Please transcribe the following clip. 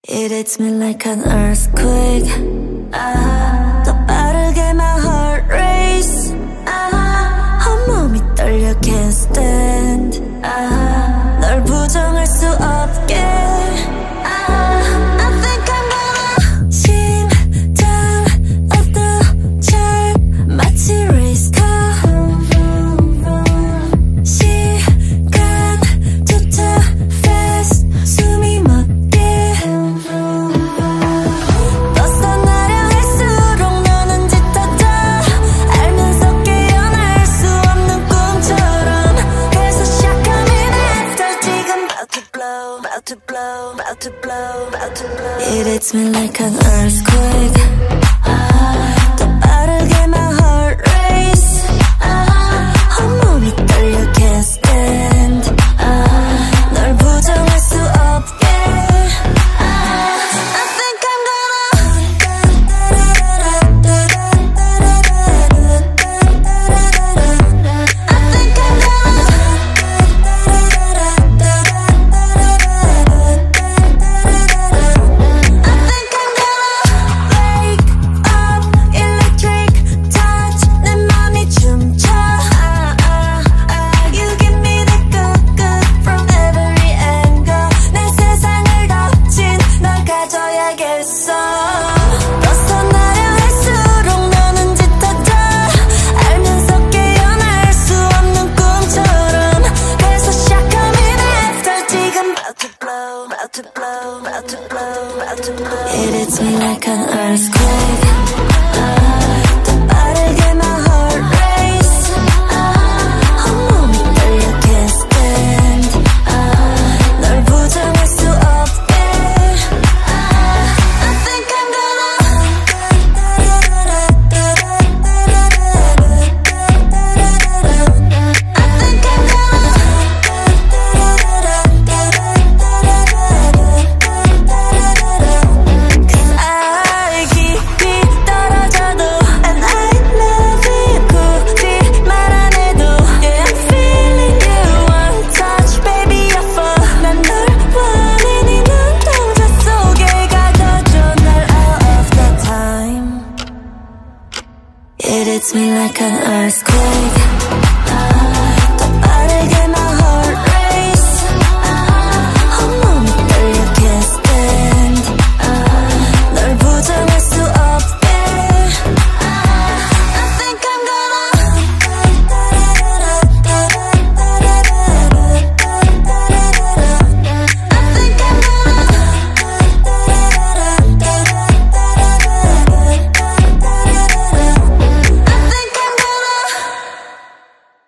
It hits me like an earthquake. 더 빠르게 my heart race. 온몸이 떨려 can't stand. 널 부정할 수 없게. I think I'm gonna 심장 엎드절 마치 race car. 시간 too fast 숨이 멎게. 벗어나려 할수록 너는 짙어져. 알면서 깨어날 수 없는 꿈처럼. 그래서 시작하면 after 지금 about to blow, about to blow, about to blow, about to blow. It hits me like an earthquake. 더 빠르게 my heart race. 온몸이 떨려 can't stand. 널 부정할 수 없게. I think I'm It hits me like an earthquake. 더 빠르게 my heart race. 온몸이 떨려 can't stand. 널 부정할 수 없게. I think I'm It hits me like an earthquake.